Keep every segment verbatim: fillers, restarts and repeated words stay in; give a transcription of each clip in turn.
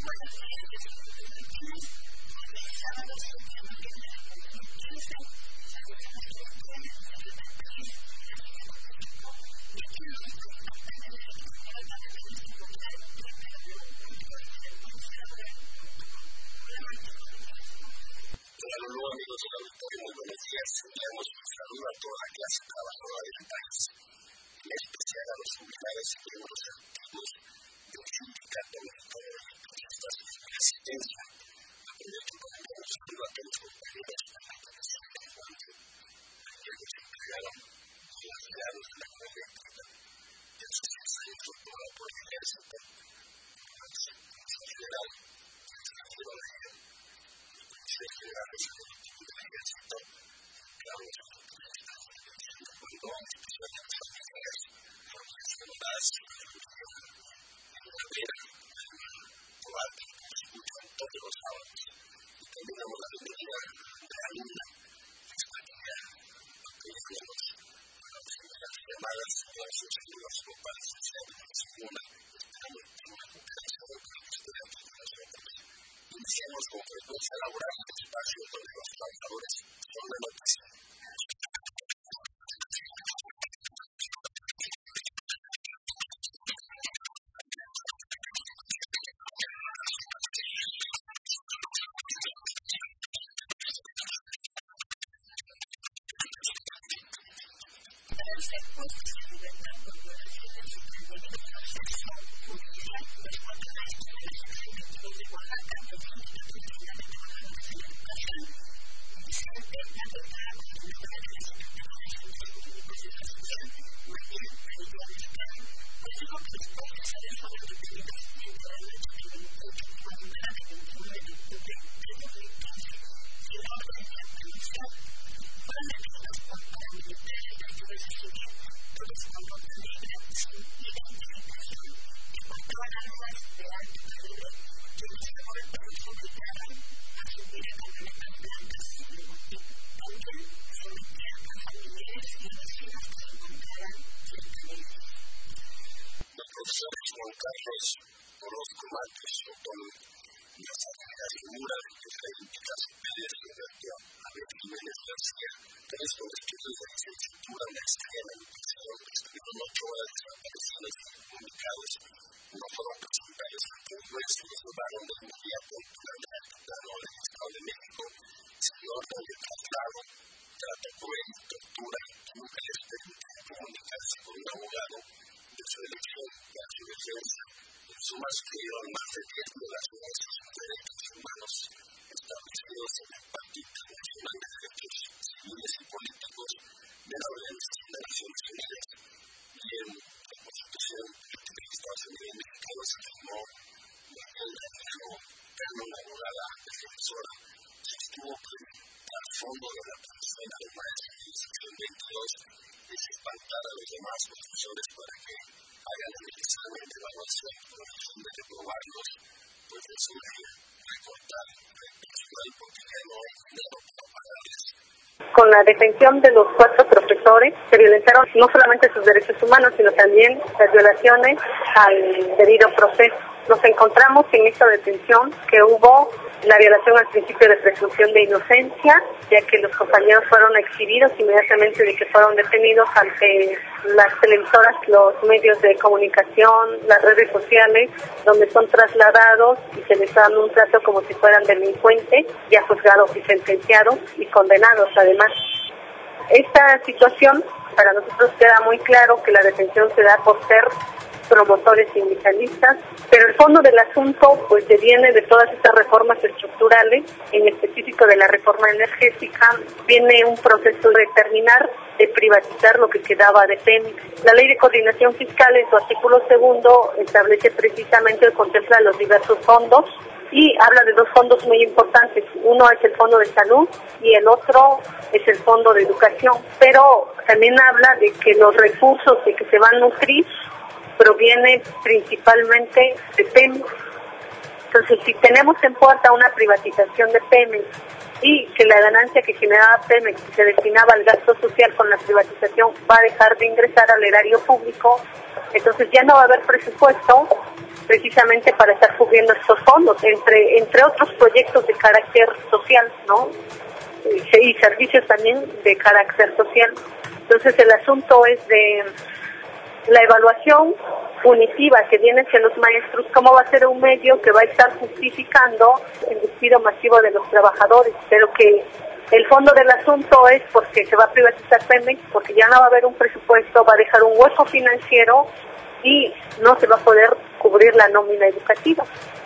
Con la detención de los cuatro profesores, se violentaron no solamente sus derechos humanos, sino también las violaciones al debido proceso. Nos encontramos en esta detención que hubo la violación al principio de presunción de inocencia, ya que los compañeros fueron exhibidos inmediatamente de que fueron detenidos ante las televisoras, los medios de comunicación, las redes sociales, donde son trasladados y se les da un trato como si fueran delincuentes, ya juzgados y sentenciados y condenados además. Esta situación, para nosotros queda muy claro que la detención se da por ser promotores sindicalistas, pero el fondo del asunto pues deviene de todas estas reformas estructurales, en específico de la reforma energética. Viene un proceso de terminar de privatizar lo que quedaba de Pemex. La Ley de Coordinación Fiscal en su artículo segundo establece precisamente o contempla los diversos fondos y habla de dos fondos muy importantes. Uno es el Fondo de Salud y el otro es el Fondo de Educación, pero también habla de que los recursos de que se van a nutrir proviene principalmente de Pemex. Entonces, si tenemos en puerta una privatización de Pemex y que la ganancia que generaba Pemex y se destinaba al gasto social con la privatización va a dejar de ingresar al erario público, entonces ya no va a haber presupuesto precisamente para estar cubriendo estos fondos, entre entre otros proyectos de carácter social, ¿no? Y, y servicios también de carácter social. Entonces el asunto es de la evaluación punitiva que viene hacia los maestros, cómo va a ser un medio que va a estar justificando el despido masivo de los trabajadores, pero que el fondo del asunto es porque se va a privatizar Pemex, porque ya no va a haber un presupuesto, va a dejar un hueco financiero y no se va a poder cubrir la nómina educativa.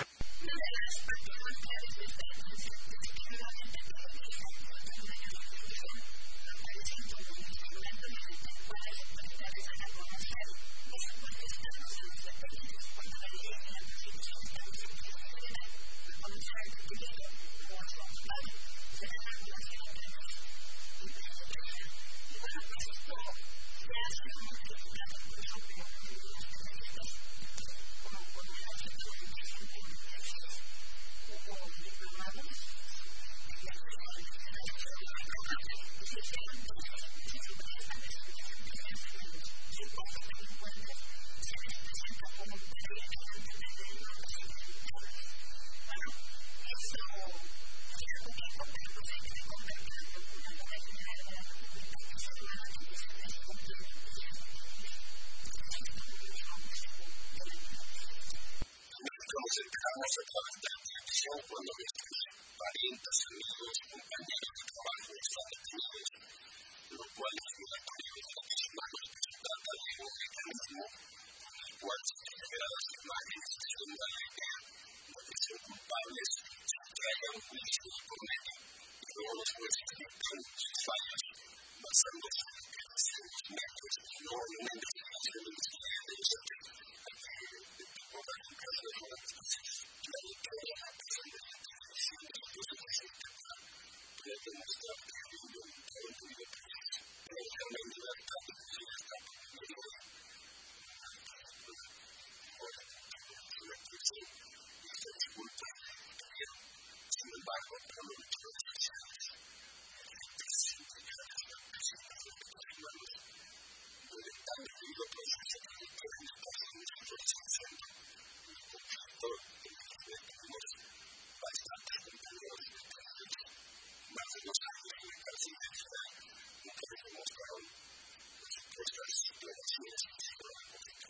Cuando nuestros parientes, amigos, compañeros de trabajo están detenidos, lo cual es obligatorio de derechos humanos, que se trata de un mecanismo con el cual se libera las imágenes que son la idea de que son culpables, se traigan juicios por medio y luego los jueces dictan sus fallos basándose en lo que dicen los métodos y no en una investigación de los que de los hechos. Por la educación de la justicia, la doctora puede demostrar que hay un voluntario muy de proceso, pero la libertad de decir está por el y esta disculpa pero sin embargo por lo que los sociales sindicales y representantes de los humanos pueden dar debido proceso de implementación de su organización un conflicto en el que tenemos bastantes compañeros de trabajo más de dos años en la cárcel de Israel nunca les demostraron las supuestas violaciones que se van a cometer.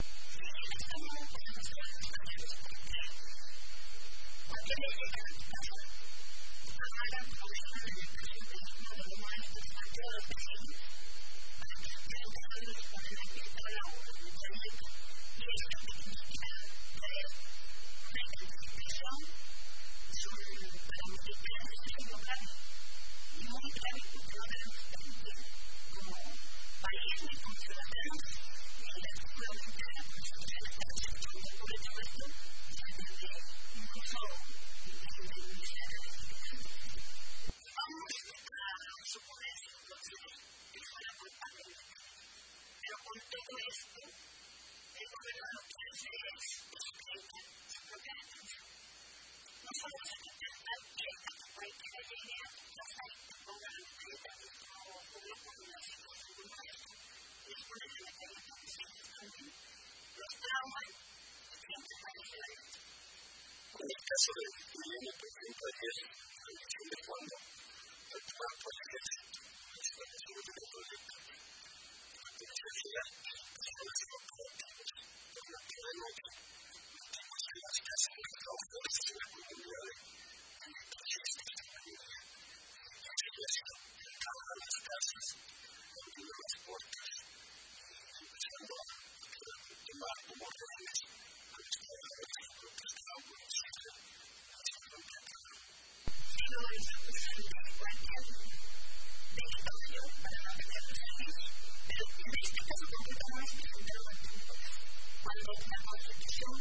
En el caso de Guillermo, por ejemplo, ayer, la elección de cuando el cuarto ejército, la situación de la proyecto, la policía, las corporativas, los nativos, nativos de las casas, los trabajadores de la comunidad, en el proyecto de la comunidad, y así ha sido entrada a las casas, abriendo las puertas, empezando a tomar como rehenes a los trabajadores que protestaban por los sitios, haciendo un tratado. Pero esa cuestión de cualquier territorio para no tener los servicios, pero en este caso concretamente presentado ante un juez, cuando la Constitución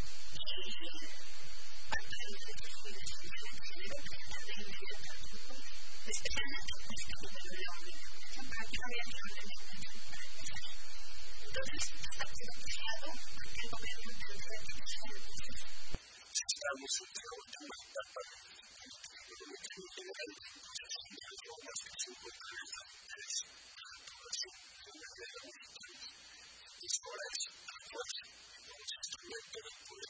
y parte de los derechos fundamentales se debe presentar de inmediato ante un juez, especialmente en este caso de la obligación para que no haya ningún delincuente para empezar. Entonces, está privatizado porque el gobierno tendría que hacer el proceso. Si estamos entre la última etapa de lo que en general entonces las normas que se encuentran en la es la aprobación de una ley de auditoría y ahora es actuarse como instrumento del poder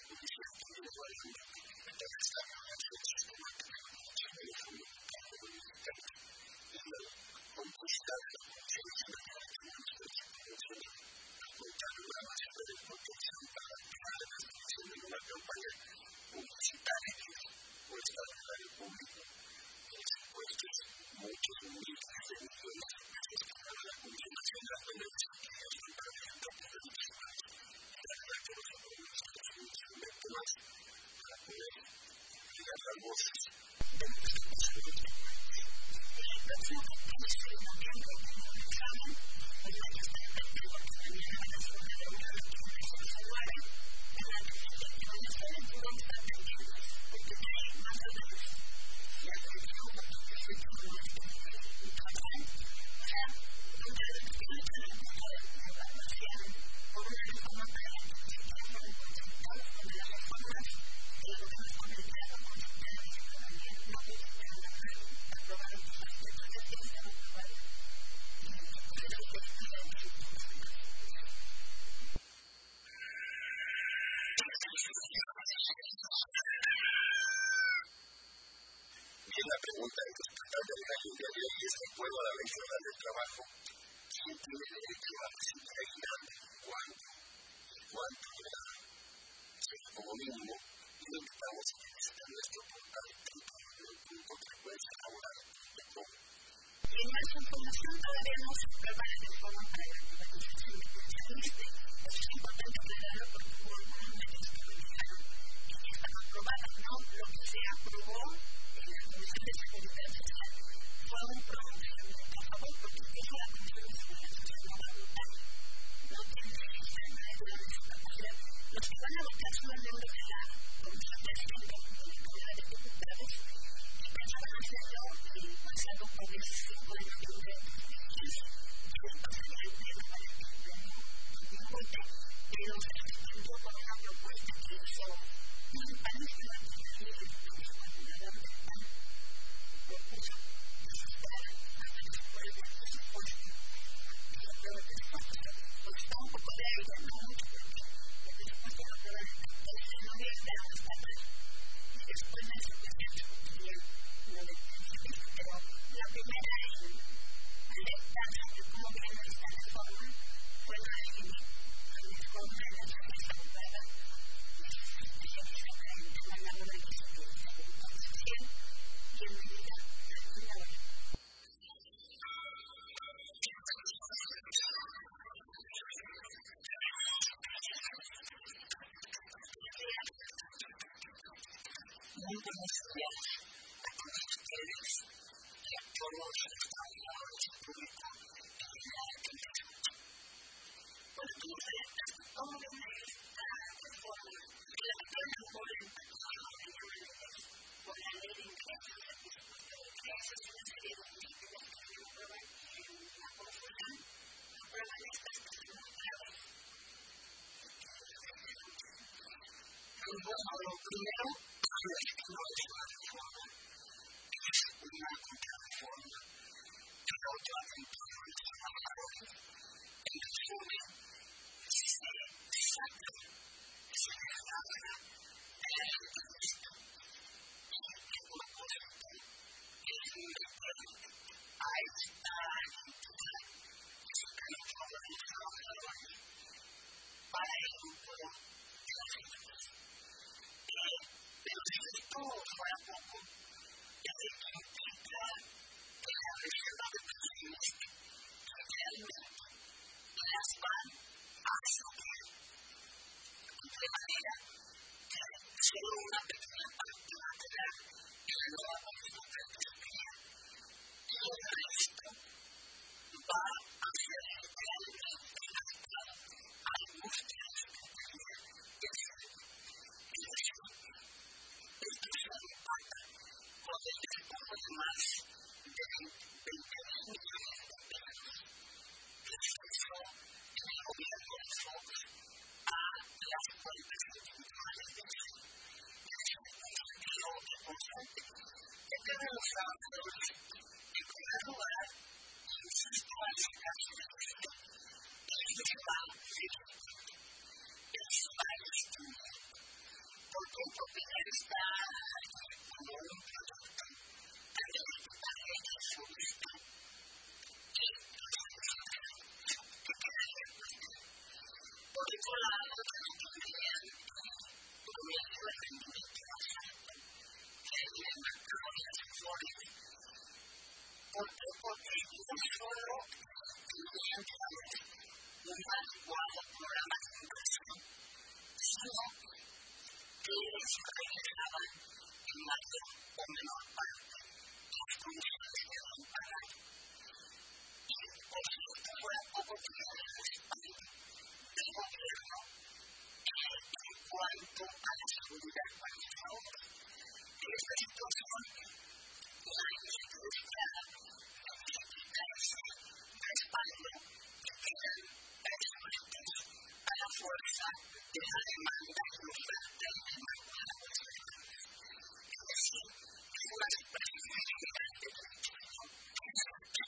de la demanda y oferta y demanda de los derechos. Es decir, es una expresión general de derechos, que es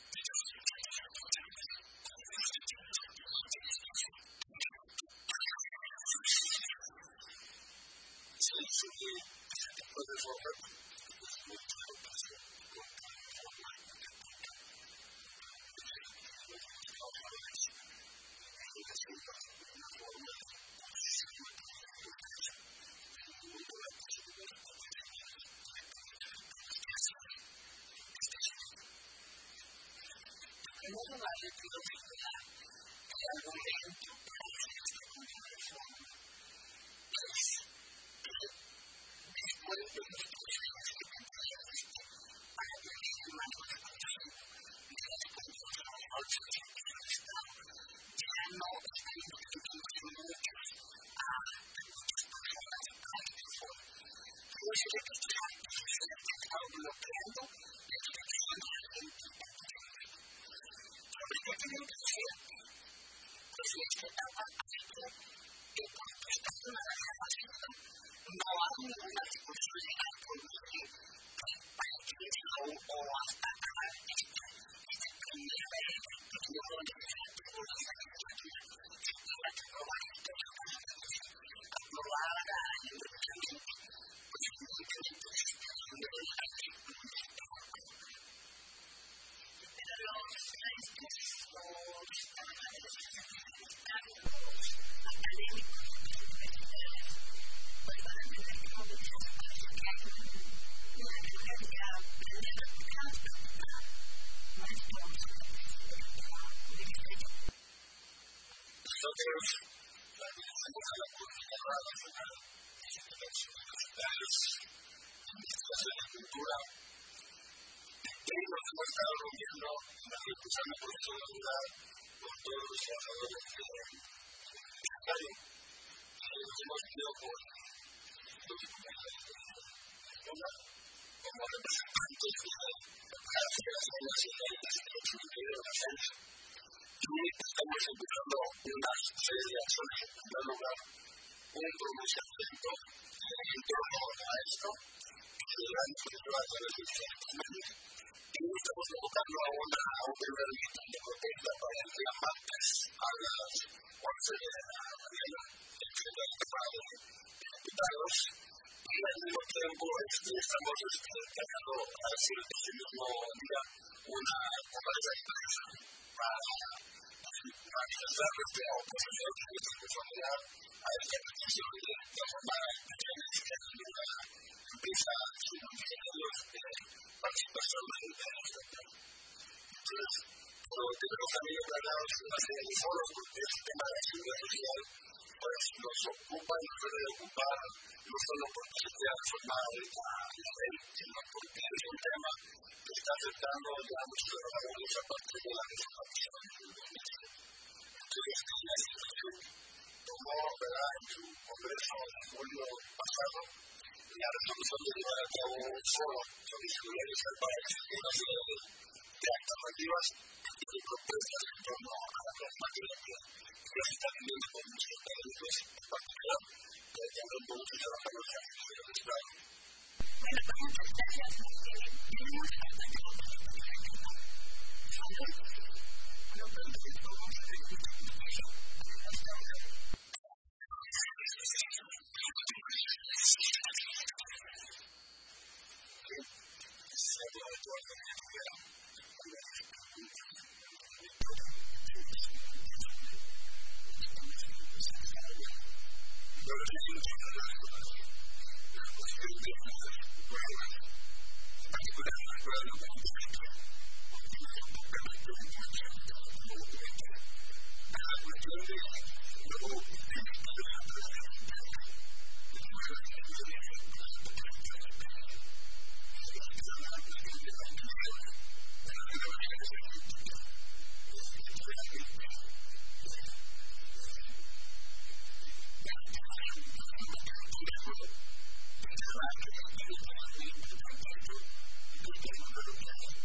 se hizo ese tipo de forma, pues mucho pasa con la forma de Primero la reproducción el argumento para esta conversación es que después de los procesos que plantean esto para poner en manos de consumo de las condiciones del Estado, ya no están identificando muchos a muchas personas a este foro. No es que ya se ha estado bloqueando la expresión de la gente. Lo que tienen que hacer pues es que estaba haciendo que por prestación a la grabación no hay ninguna discusión legal por medio para que o hasta acabar esta esta primera periodo legislativo de la legislatura que tenga que aprobar esto aprobada inmediatamente pues evidentemente la situación de la Nosotros pertenecemos a la Coordinadora Nacional de Institutos Universitarios de Investigación y Cultura y nos hemos estado reuniendo en la discusión de proceso de unidad con todos los trabajadores de universitario y nos hemos ido con los compañeros de escuela como representantes de las federaciones nacionales de los universitarios de la ciencia. Y estamos empezando una serie de acciones. En primer lugar, un pronunciamiento en torno a esto, que se irá difundido a través de diferentes medios. Y estamos convocando a, una, a un primer meeting de protesta para el día martes a las once de la mañana en la Cámara de Diputados. Y al mismo tiempo este, estamos tratando de hacer ese mismo día una conferencia de prensa para manifestar nuestra oposición y nuestra conformidad a esta petición de transformar a instituciones que han tenido una empresa sin beneficiarios de participación voluntaria estatal. Entonces, como tenemos también planeados una serie de foros porque este tema de la seguridad social pues nos ocupa y nos debe ocupar no solo porque se quiera reformar la ley, sino porque es un tema que está afectando ya a muchos trabajadores a partir de la desaparición del dominio. Entonces, la institución tomó en su congreso en julio pasado la resolución de llevar a cabo un foro sobre seguridad social para discutir una serie de alternativas y propuestas en torno a la normativa que se está viviendo con muchos países, en particular, que también con muchos trabajadores de la Administración del Estado. Bueno, pues muchas gracias. Tenemos bastante contenido. No pronto les vamos a decir hasta ahora. Se habla de toda la economía. Thank you.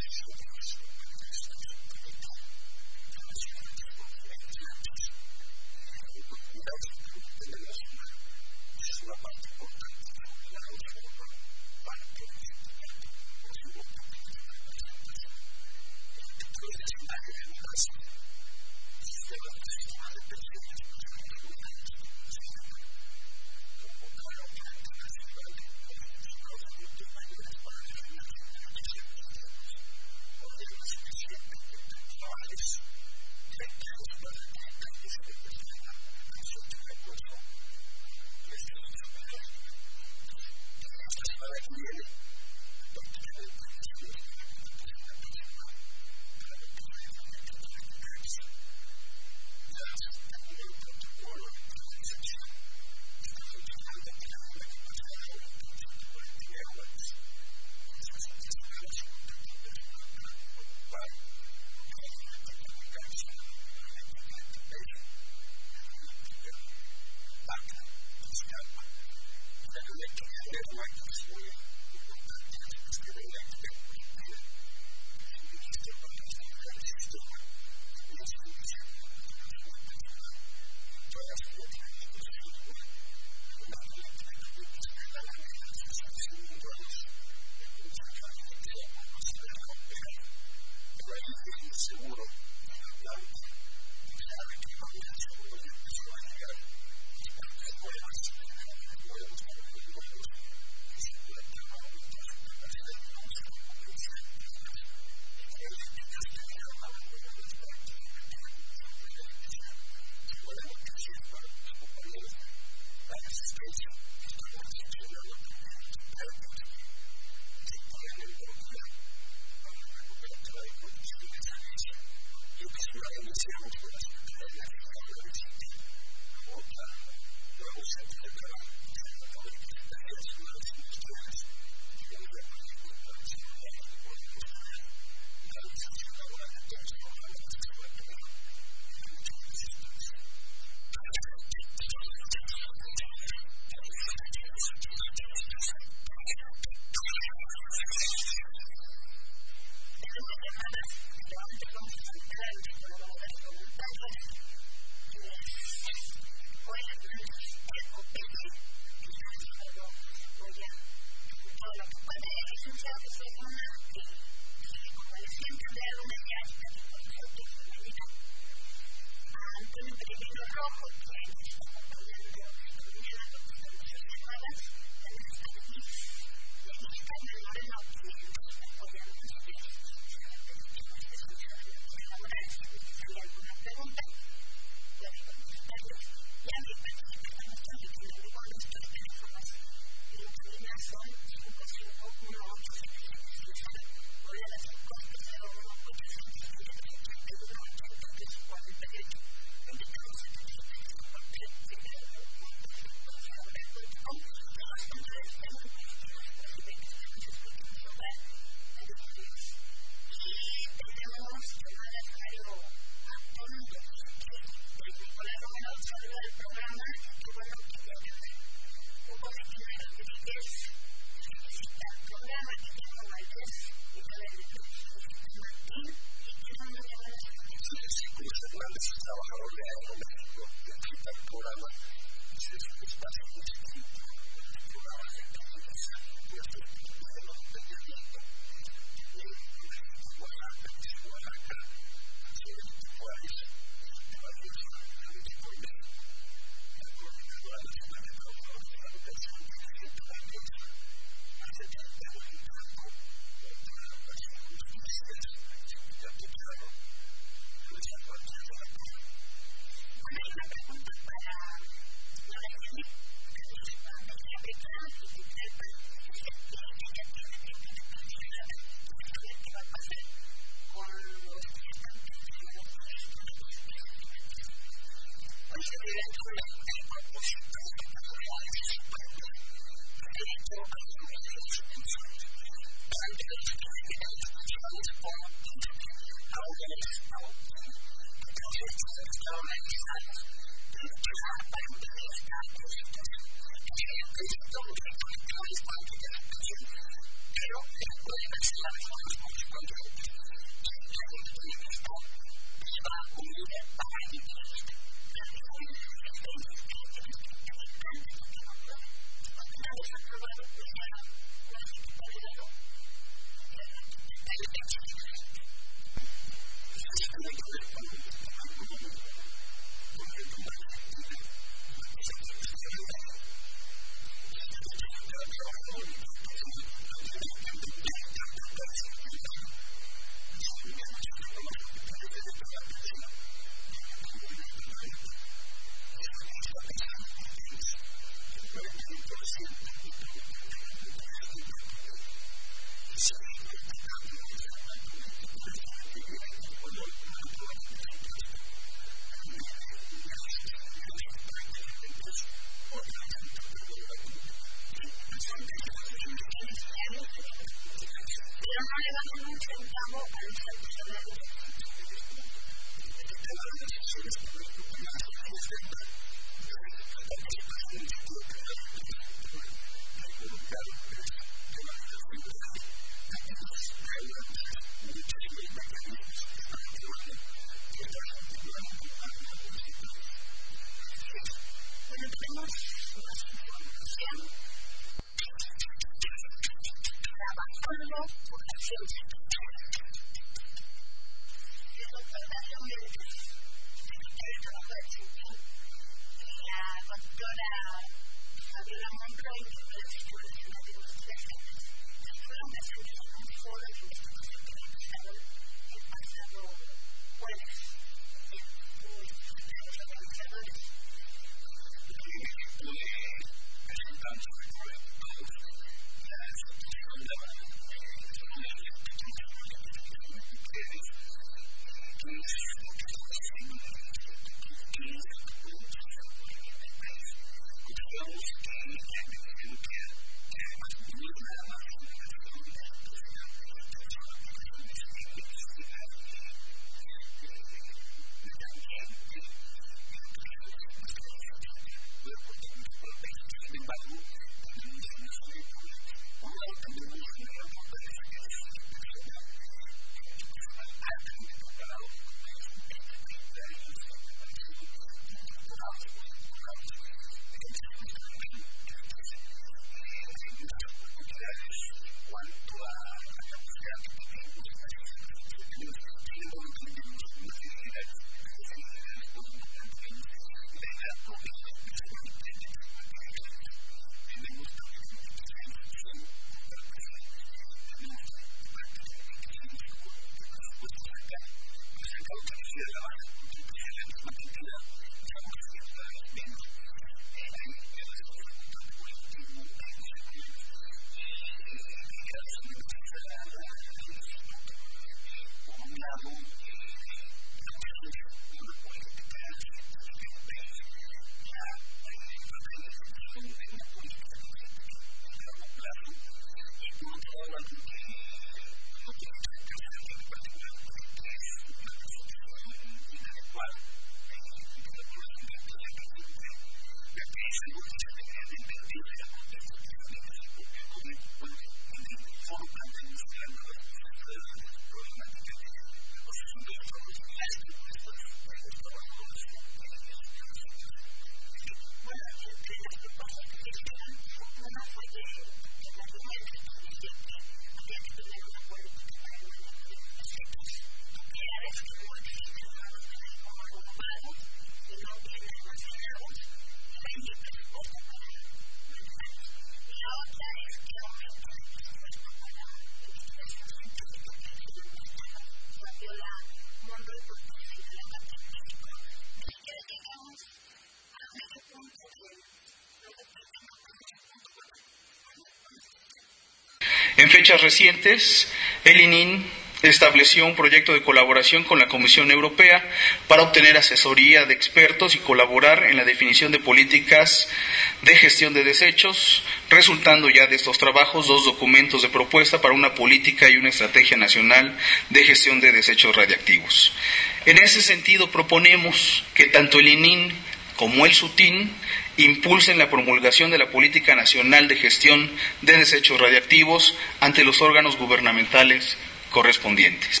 En fechas recientes, el I N I N estableció un proyecto de colaboración con la Comisión Europea para obtener asesoría de expertos y colaborar en la definición de políticas de gestión de desechos, resultando ya de estos trabajos dos documentos de propuesta para una política y una estrategia nacional de gestión de desechos radiactivos. En ese sentido, proponemos que tanto el I N I N como el SUTIN impulsen la promulgación de la Política Nacional de Gestión de Desechos Radiactivos ante los órganos gubernamentales correspondientes.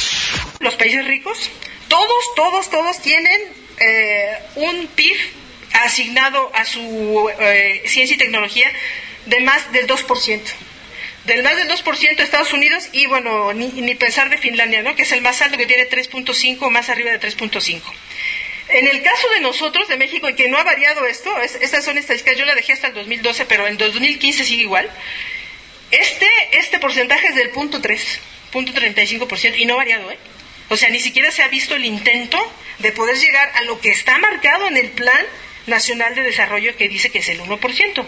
Los países ricos, todos, todos, todos tienen eh, un P I B asignado a su eh, ciencia y tecnología de más del dos por ciento. Del más del dos por ciento de Estados Unidos y, bueno, ni, ni pensar de Finlandia, ¿no?, que es el más alto, que tiene tres punto cinco, más arriba de tres punto cinco. En el caso de nosotros, de México, en que no ha variado esto, es, estas son estadísticas, yo la dejé hasta el dos mil doce, pero en dos mil quince sigue igual, este, este porcentaje es del punto tres, punto treinta y cinco por ciento, y no ha variado, ¿eh? O sea, ni siquiera se ha visto el intento de poder llegar a lo que está marcado en el Plan Nacional de Desarrollo, que dice que es el uno por ciento.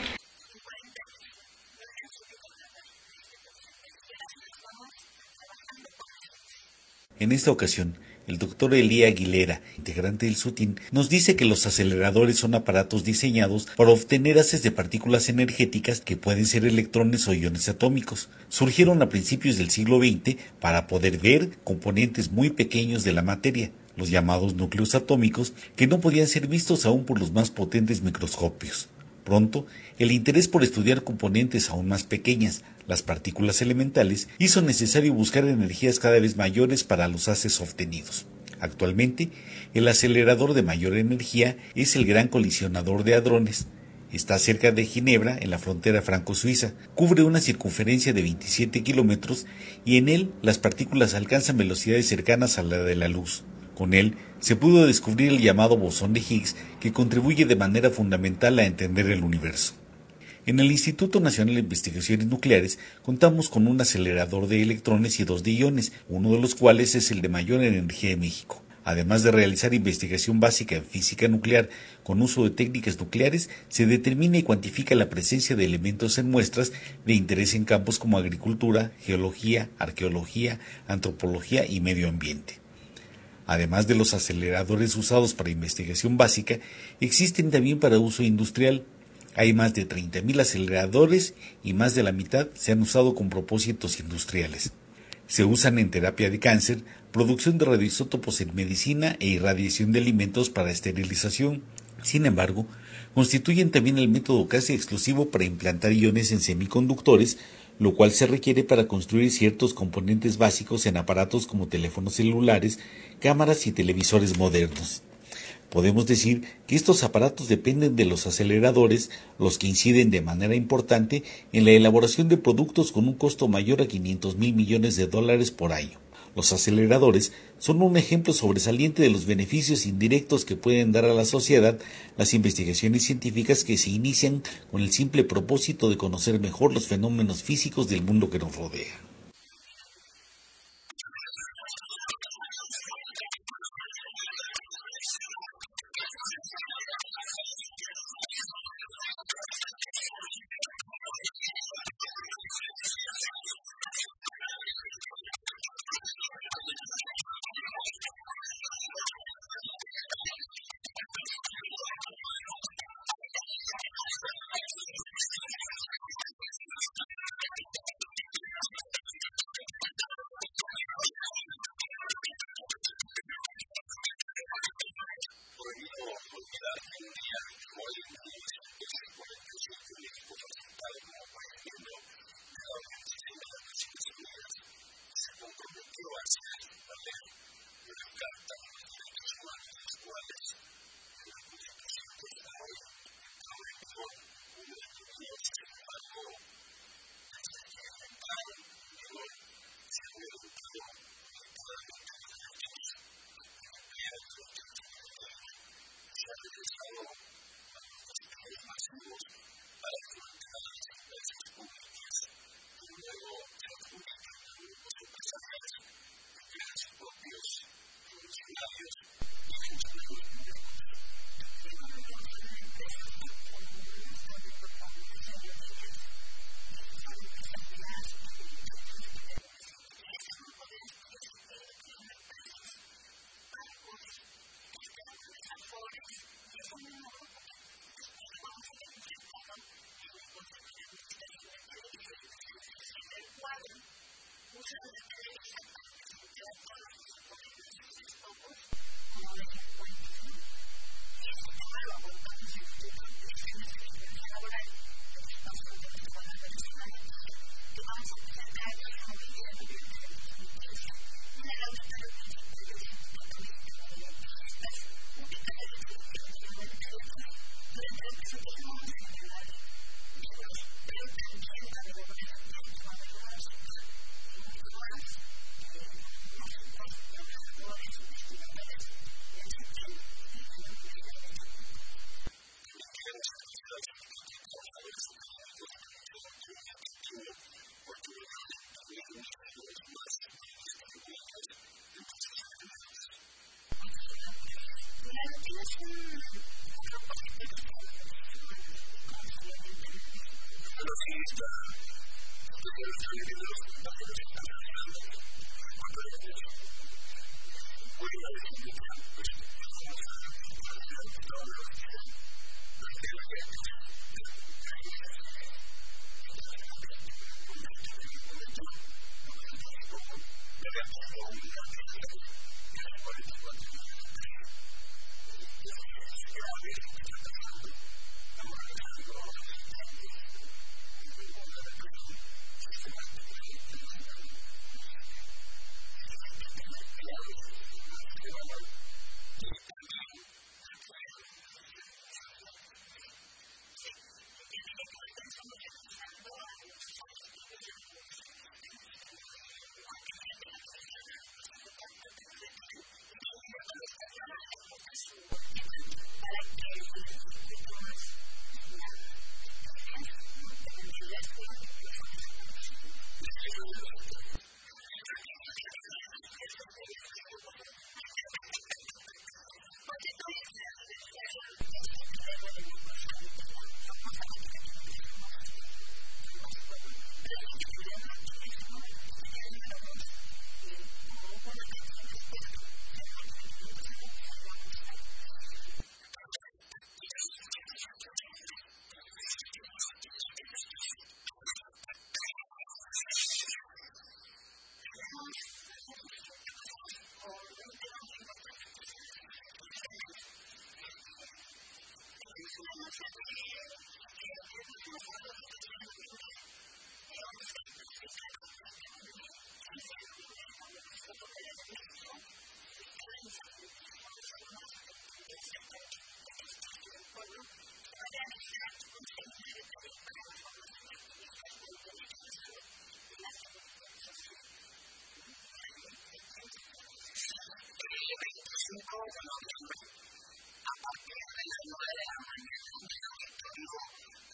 En esta ocasión, el doctor Elía Aguilera, integrante del SUTIN, nos dice que los aceleradores son aparatos diseñados para obtener haces de partículas energéticas que pueden ser electrones o iones atómicos. Surgieron a principios del siglo veinte para poder ver componentes muy pequeños de la materia, los llamados núcleos atómicos, que no podían ser vistos aún por los más potentes microscopios. Pronto, el interés por estudiar componentes aún más pequeñas, las partículas elementales, hizo necesario buscar energías cada vez mayores para los haces obtenidos. Actualmente, el acelerador de mayor energía es el Gran Colisionador de Hadrones. Está cerca de Ginebra, en la frontera franco-suiza. Cubre una circunferencia de veintisiete kilómetros y en él las partículas alcanzan velocidades cercanas a la de la luz. Con él se pudo descubrir el llamado bosón de Higgs, que contribuye de manera fundamental a entender el universo. En el Instituto Nacional de Investigaciones Nucleares contamos con un acelerador de electrones y dos de iones, uno de los cuales es el de mayor energía de México. Además de realizar investigación básica en física nuclear con uso de técnicas nucleares, se determina y cuantifica la presencia de elementos en muestras de interés en campos como agricultura, geología, arqueología, antropología y medio ambiente. Además de los aceleradores usados para investigación básica, existen también para uso industrial. Hay más de treinta mil aceleradores y más de la mitad se han usado con propósitos industriales. Se usan en terapia de cáncer, producción de radioisótopos en medicina e irradiación de alimentos para esterilización. Sin embargo, constituyen también el método casi exclusivo para implantar iones en semiconductores, lo cual se requiere para construir ciertos componentes básicos en aparatos como teléfonos celulares, cámaras y televisores modernos. Podemos decir que estos aparatos dependen de los aceleradores, los que inciden de manera importante en la elaboración de productos con un costo mayor a quinientos mil millones de dólares por año. Los aceleradores son un ejemplo sobresaliente de los beneficios indirectos que pueden dar a la sociedad las investigaciones científicas que se inician con el simple propósito de conocer mejor los fenómenos físicos del mundo que nos rodea.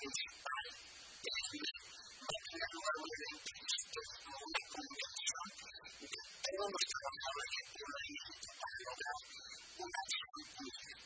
principal de la vida va a tener lugar un evento como una comunicación de todos los trabajadores que puedan ir para lograr una acción pública.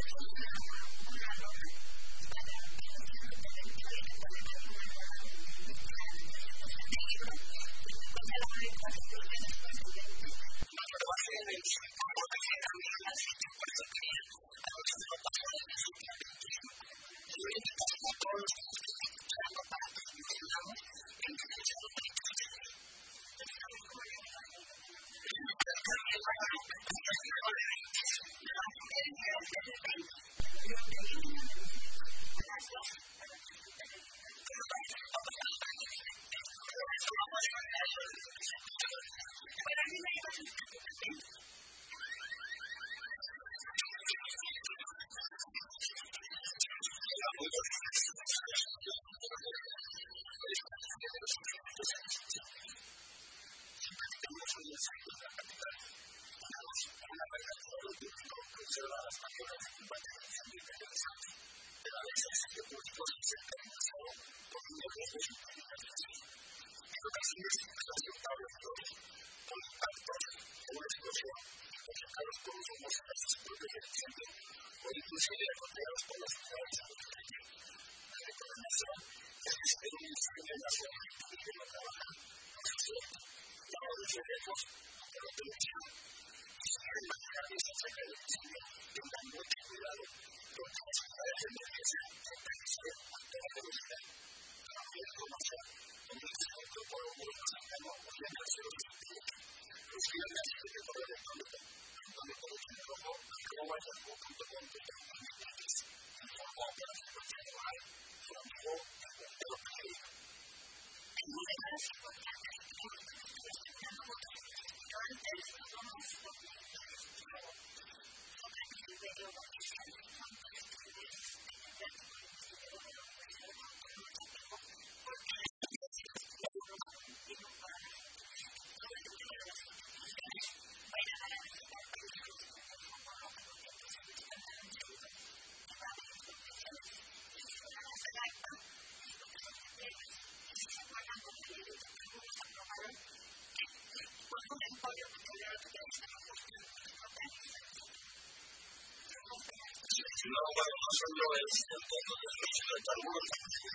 No, bueno, no solo es el tema de los hidrocarburos,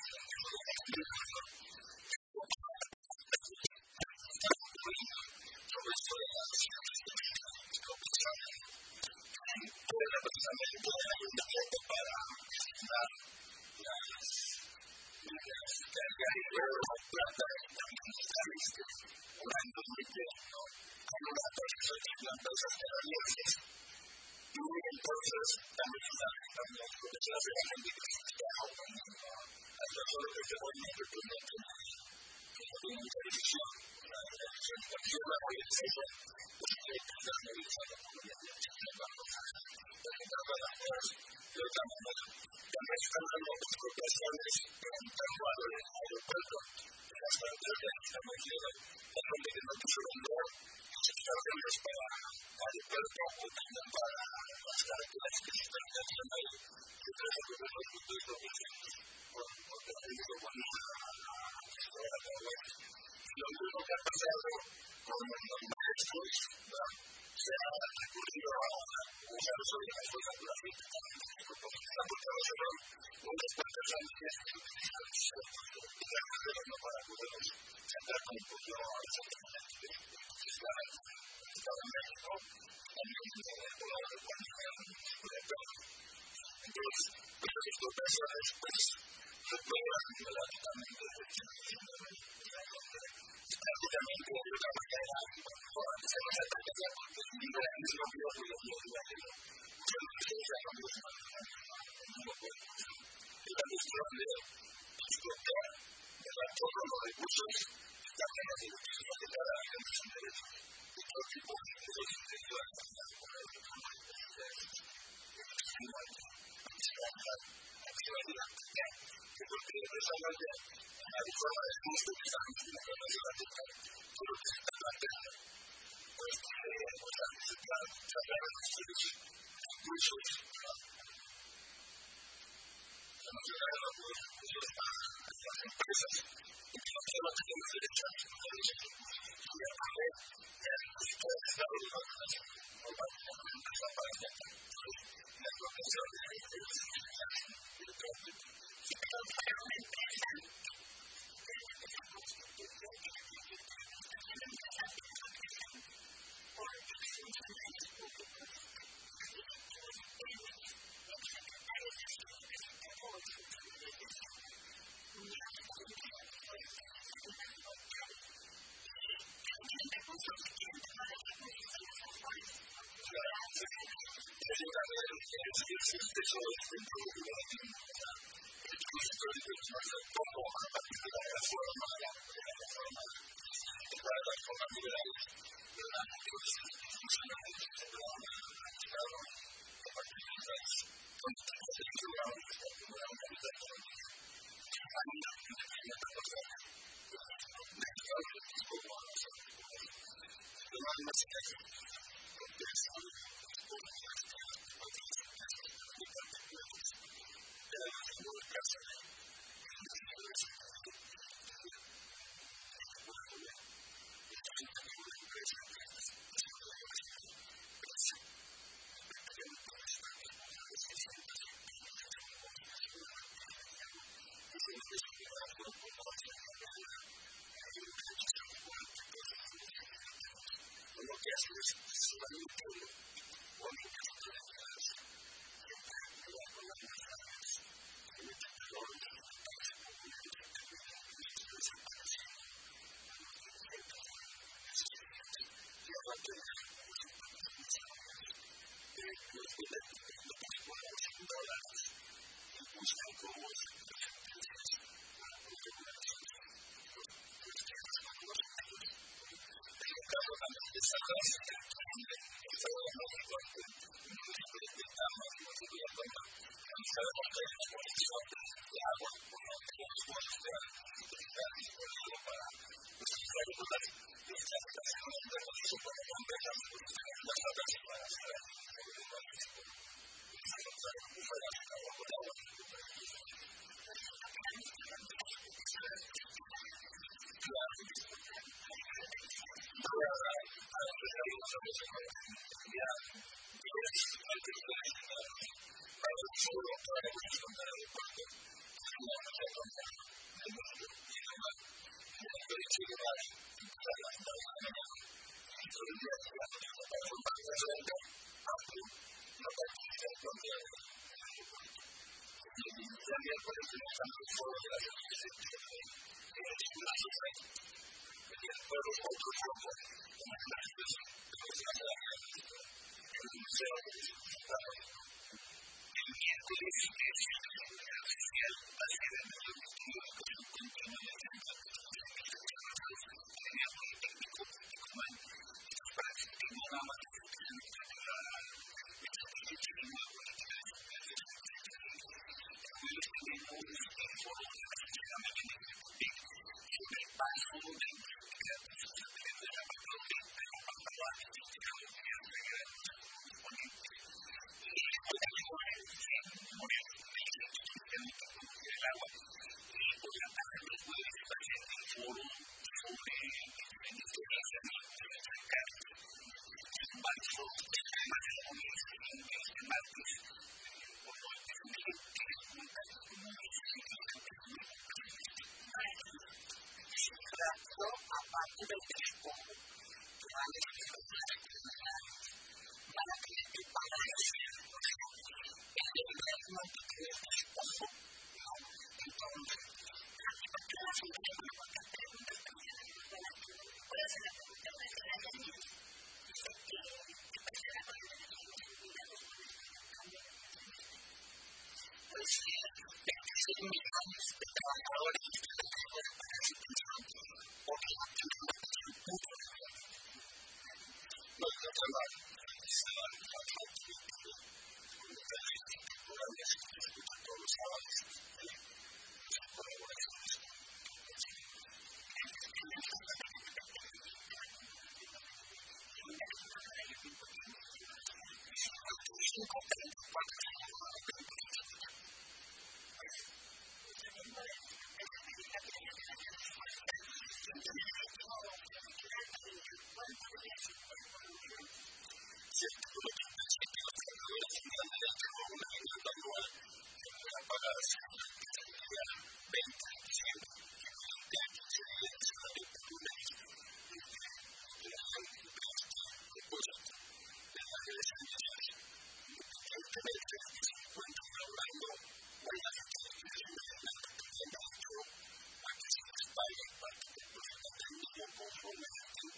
sobre esto de las pues precisamente hay un decreto para destinar las líneas de gas y plata industriales que un año muy no hay una actualización de las empresas canadienses. Y entonces también está afectando las producciones de la gente que está aumentando hasta todo lo que se vuelve independiente que no tiene mucha decisión. La decisión también la voy a decir, pues que está realizando por la dirección de la cosa, pero que trata de las de otra manera. También están dando otras corporaciones en torno al aeropuerto, en las fronteras de la extranjera, la gente que no quiso vender instalaciones para aeropuerto o también para las carreteras que se están haciendo ahí. Entonces, el gobierno de Puerto Rico con organismo con la web. Lo mismo que ha pasado con los maestros, se ha recurrido a usar sobre las cosas gratuitas porque están buscando solo unas cuantas familias que utilizan sus teléfonos para poderlos sacar con un poco a las actividades que están en México, también en el poder de cualquier proyector. Entonces, estas exportaciones, pues, se pueden relativamente prácticamente de otra manera, por hacer las ataques porque el liberalismo biológico y el liberalismo son los que se llaman los es la cuestión de explotar todos los recursos que están en la dirección de cada agente sin derecho de todo tipo de recursos individuales que porque desarrolla una forma de gusto que está en la relación todo lo que se está planteando pues que pues antes de sacar los recursos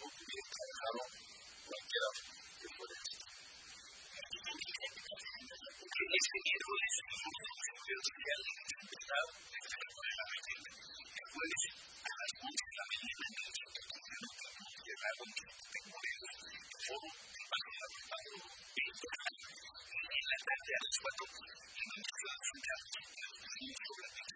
hubiera trabajado cualquiera que fuera esto. Porque este miedo es un sentido social de libertad de la mente. Después, a las once de la mañana, en el centro comunero, cuando llegaron de Morelos, fueron bajo la ropa en la tarde a las cuatro, en un ciudad central, sobre la